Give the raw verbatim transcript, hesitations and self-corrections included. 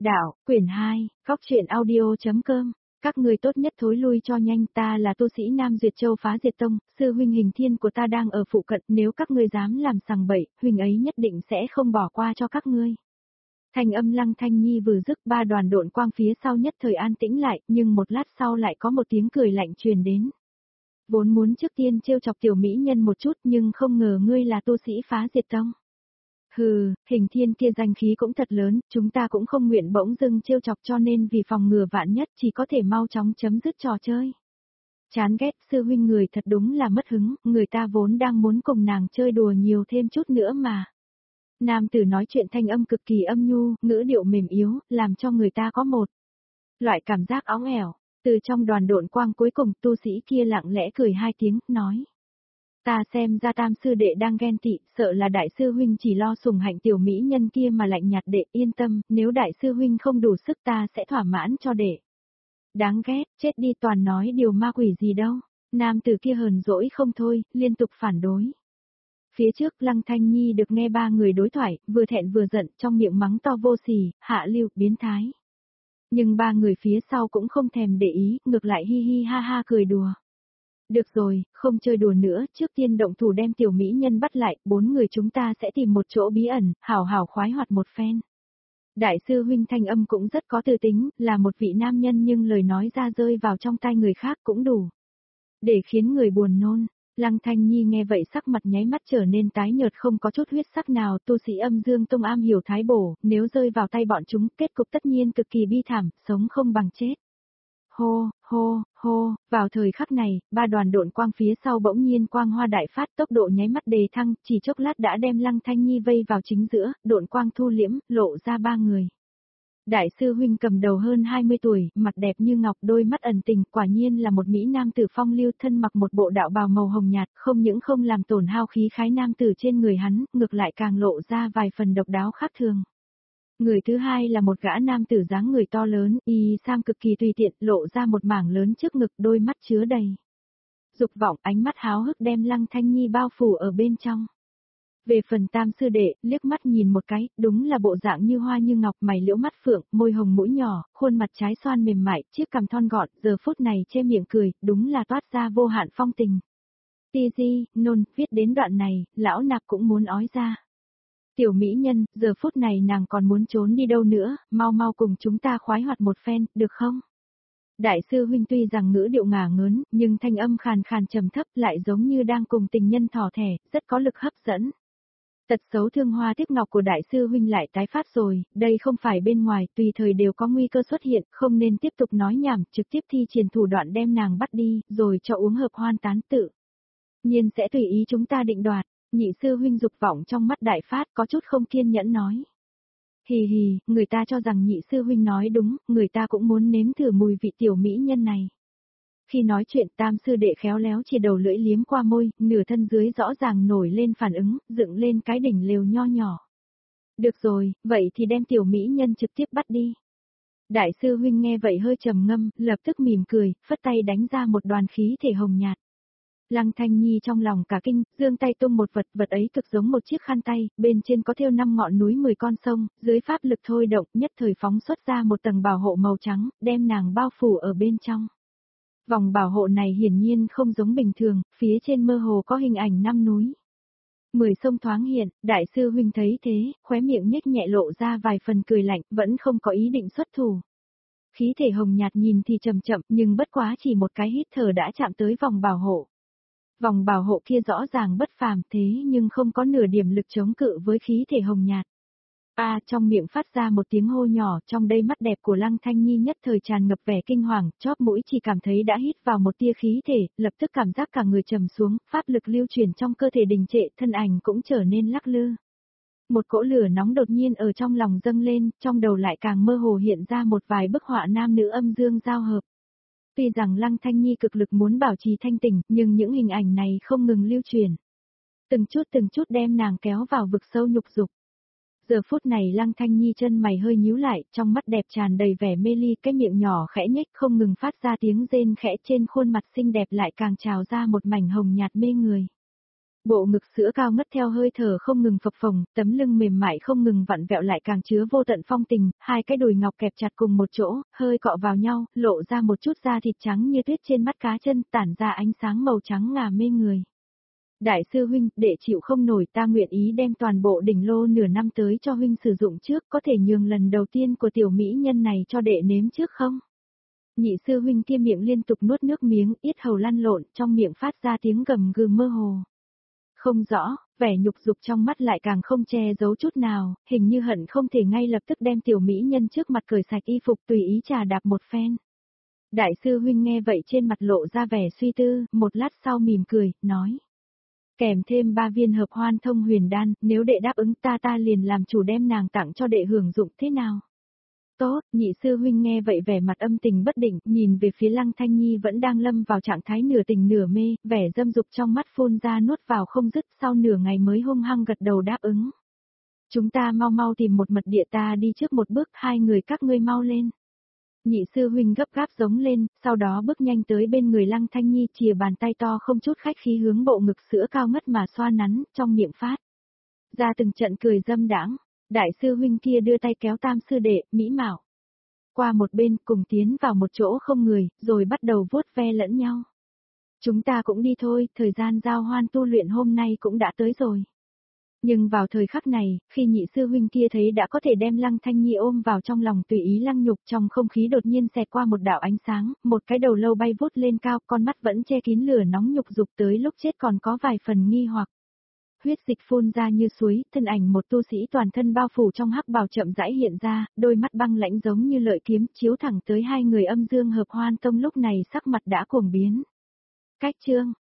Đạo, quyển hai, góc truyện audio.com. Các người tốt nhất thối lui cho nhanh, ta là tu sĩ Nam Duyệt Châu Phá Diệt Tông, sư huynh Hình Thiên của ta đang ở phụ cận, nếu các ngươi dám làm sằng bậy, huynh ấy nhất định sẽ không bỏ qua cho các ngươi. Thanh âm Lăng Thanh Nhi vừa dứt, ba đoàn độn quang phía sau nhất thời an tĩnh lại, nhưng một lát sau lại có một tiếng cười lạnh truyền đến. Vốn muốn trước tiên trêu chọc tiểu mỹ nhân một chút, nhưng không ngờ ngươi là tu sĩ Phá Diệt Tông. Hừ, Hình Thiên kia danh khí cũng thật lớn, chúng ta cũng không nguyện bỗng dưng trêu chọc, cho nên vì phòng ngừa vạn nhất chỉ có thể mau chóng chấm dứt trò chơi. Chán ghét, sư huynh người thật đúng là mất hứng, người ta vốn đang muốn cùng nàng chơi đùa nhiều thêm chút nữa mà. Nam tử nói chuyện thanh âm cực kỳ âm nhu, ngữ điệu mềm yếu, làm cho người ta có một loại cảm giác óng ẻo. Từ trong đoàn độn quang cuối cùng, tu sĩ kia lặng lẽ cười hai tiếng, nói. Ta xem ra Tam sư đệ đang ghen tị, sợ là đại sư huynh chỉ lo sủng hạnh tiểu mỹ nhân kia mà lạnh nhạt đệ, yên tâm, nếu đại sư huynh không đủ sức ta sẽ thỏa mãn cho đệ. Đáng ghét, chết đi, toàn nói điều ma quỷ gì đâu. Nam tử kia hờn dỗi không thôi, liên tục phản đối. Phía trước Lăng Thanh Nhi được nghe ba người đối thoại, vừa thẹn vừa giận, trong miệng mắng to vô sỉ, hạ lưu, biến thái. Nhưng ba người phía sau cũng không thèm để ý, ngược lại hi hi ha ha cười đùa. Được rồi, không chơi đùa nữa, trước tiên động thủ đem tiểu mỹ nhân bắt lại, bốn người chúng ta sẽ tìm một chỗ bí ẩn, hảo hảo khoái hoạt một phen. Đại sư huynh thanh âm cũng rất có tư tính, là một vị nam nhân nhưng lời nói ra rơi vào trong tai người khác cũng đủ để khiến người buồn nôn. Lăng Thanh Nhi nghe vậy sắc mặt nháy mắt trở nên tái nhợt, không có chút huyết sắc nào, tu sĩ Âm Dương Tông am hiểu thái bổ, nếu rơi vào tay bọn chúng, kết cục tất nhiên cực kỳ bi thảm, sống không bằng chết. Hô, hô, hô, vào thời khắc này, ba đoàn độn quang phía sau bỗng nhiên quang hoa đại phát, tốc độ nháy mắt đề thăng, chỉ chốc lát đã đem Lăng Thanh Nhi vây vào chính giữa, độn quang thu liễm, lộ ra ba người. Đại sư huynh cầm đầu hơn hai mươi tuổi, mặt đẹp như ngọc, đôi mắt ẩn tình, quả nhiên là một mỹ nam tử phong lưu, thân mặc một bộ đạo bào màu hồng nhạt, không những không làm tổn hao khí khái nam tử trên người hắn, ngược lại càng lộ ra vài phần độc đáo khác thường. Người thứ hai là một gã nam tử dáng người to lớn, y sam cực kỳ tùy tiện, lộ ra một mảng lớn trước ngực, đôi mắt chứa đầy dục vọng, ánh mắt háo hức đem Lăng Thanh Nhi bao phủ ở bên trong. Về phần Tam sư đệ, liếc mắt nhìn một cái, đúng là bộ dạng như hoa như ngọc, mày liễu mắt phượng, môi hồng mũi nhỏ, khuôn mặt trái xoan mềm mại, chiếc cằm thon gọn, giờ phút này che miệng cười, đúng là toát ra vô hạn phong tình. Ti di, nôn, viết đến đoạn này, lão nạp cũng muốn ói ra. Tiểu mỹ nhân, giờ phút này nàng còn muốn trốn đi đâu nữa, mau mau cùng chúng ta khoái hoạt một phen, được không? Đại sư huynh tuy rằng ngữ điệu ngả ngớn, nhưng thanh âm khàn khàn trầm thấp lại giống như đang cùng tình nhân thỏ thẻ, rất có lực hấp dẫn. Tật xấu thương hoa tiếc ngọc của đại sư huynh lại tái phát rồi, đây không phải bên ngoài, tùy thời đều có nguy cơ xuất hiện, không nên tiếp tục nói nhảm, trực tiếp thi triển thủ đoạn đem nàng bắt đi, rồi cho uống hợp hoan tán tự. Nhiên sẽ tùy ý chúng ta định đoạt. Nhị sư huynh dục vọng trong mắt đại phát, có chút không kiên nhẫn nói. Hì hì, người ta cho rằng nhị sư huynh nói đúng, người ta cũng muốn nếm thử mùi vị tiểu mỹ nhân này. Khi nói chuyện Tam sư đệ khéo léo chỉ đầu lưỡi liếm qua môi, nửa thân dưới rõ ràng nổi lên phản ứng, dựng lên cái đỉnh lều nho nhỏ. Được rồi, vậy thì đem tiểu mỹ nhân trực tiếp bắt đi. Đại sư huynh nghe vậy hơi trầm ngâm, lập tức mỉm cười, phất tay đánh ra một đoàn khí thể hồng nhạt. Lăng Thanh Nhi trong lòng cả kinh, giương tay tung một vật, vật ấy cực giống một chiếc khăn tay, bên trên có thêu năm ngọn núi mười con sông, dưới pháp lực thôi động, nhất thời phóng xuất ra một tầng bảo hộ màu trắng, đem nàng bao phủ ở bên trong. Vòng bảo hộ này hiển nhiên không giống bình thường, phía trên mơ hồ có hình ảnh năm núi. Mười sông thoáng hiện, đại sư huynh thấy thế, khóe miệng nhếch nhẹ lộ ra vài phần cười lạnh, vẫn không có ý định xuất thủ. Khí thể hồng nhạt nhìn thì chậm chậm, nhưng bất quá chỉ một cái hít thở đã chạm tới vòng bảo hộ. Vòng bảo hộ kia rõ ràng bất phàm thế nhưng không có nửa điểm lực chống cự với khí thể hồng nhạt. A à, trong miệng phát ra một tiếng hô nhỏ, trong đây mắt đẹp của Lăng Thanh Nhi nhất thời tràn ngập vẻ kinh hoàng, chóp mũi chỉ cảm thấy đã hít vào một tia khí thể, lập tức cảm giác cả người trầm xuống, pháp lực lưu chuyển trong cơ thể đình trệ, thân ảnh cũng trở nên lắc lư. Một cỗ lửa nóng đột nhiên ở trong lòng dâng lên, trong đầu lại càng mơ hồ hiện ra một vài bức họa nam nữ âm dương giao hợp. Tuy rằng Lăng Thanh Nhi cực lực muốn bảo trì thanh tỉnh, nhưng những hình ảnh này không ngừng lưu truyền. Từng chút từng chút đem nàng kéo vào vực sâu nhục dục. Giờ phút này Lăng Thanh Nhi chân mày hơi nhíu lại, trong mắt đẹp tràn đầy vẻ mê ly, cái miệng nhỏ khẽ nhếch không ngừng phát ra tiếng rên khẽ, trên khuôn mặt xinh đẹp lại càng trào ra một mảnh hồng nhạt mê người. Bộ ngực sữa cao ngất theo hơi thở không ngừng phập phồng, tấm lưng mềm mại không ngừng vặn vẹo lại càng chứa vô tận phong tình, hai cái đùi ngọc kẹp chặt cùng một chỗ, hơi cọ vào nhau, lộ ra một chút da thịt trắng như tuyết trên mắt cá chân, tản ra ánh sáng màu trắng ngà mê người. Đại sư huynh, đệ chịu không nổi, ta nguyện ý đem toàn bộ đỉnh lô nửa năm tới cho huynh sử dụng trước, có thể nhường lần đầu tiên của tiểu mỹ nhân này cho đệ nếm trước không? Nhị sư huynh kia miệng liên tục nuốt nước miếng, yết hầu lăn lộn, trong miệng phát ra tiếng gầm gừ mơ hồ. Không rõ, vẻ nhục dục trong mắt lại càng không che giấu chút nào, hình như hận không thể ngay lập tức đem tiểu mỹ nhân trước mặt cởi sạch y phục tùy ý trà đạp một phen. Đại sư huynh nghe vậy trên mặt lộ ra vẻ suy tư, một lát sau mỉm cười, nói. Kèm thêm ba viên hợp hoan thông huyền đan, nếu đệ đáp ứng ta ta liền làm chủ đem nàng tặng cho đệ hưởng dụng thế nào? Tốt, nhị sư huynh nghe vậy vẻ mặt âm tình bất định, nhìn về phía Lăng Thanh Nhi vẫn đang lâm vào trạng thái nửa tình nửa mê, vẻ dâm dục trong mắt phun ra nuốt vào không dứt, sau nửa ngày mới hung hăng gật đầu đáp ứng. Chúng ta mau mau tìm một mật địa, ta đi trước một bước, hai người các ngươi mau lên. Nhị sư huynh gấp gáp giống lên, sau đó bước nhanh tới bên người Lăng Thanh Nhi, chìa bàn tay to không chút khách khí hướng bộ ngực sữa cao ngất mà xoa nắn, trong miệng phát ra từng trận cười dâm đãng. Đại sư huynh kia đưa tay kéo tam sư đệ, mỹ mạo. Qua một bên cùng tiến vào một chỗ không người, rồi bắt đầu vuốt ve lẫn nhau. Chúng ta cũng đi thôi, thời gian giao hoan tu luyện hôm nay cũng đã tới rồi. Nhưng vào thời khắc này, khi nhị sư huynh kia thấy đã có thể đem Lăng Thanh Nhi ôm vào trong lòng tùy ý lăng nhục, trong không khí đột nhiên xẹt qua một đạo ánh sáng, một cái đầu lâu bay vút lên cao, con mắt vẫn che kín lửa nóng nhục dục, tới lúc chết còn có vài phần nghi hoặc. Huyết dịch phun ra như suối, thân ảnh một tu sĩ toàn thân bao phủ trong hắc bào chậm rãi hiện ra, đôi mắt băng lãnh giống như lợi kiếm chiếu thẳng tới hai người âm dương hợp hoan tông, lúc này sắc mặt đã cuồng biến. Cách chương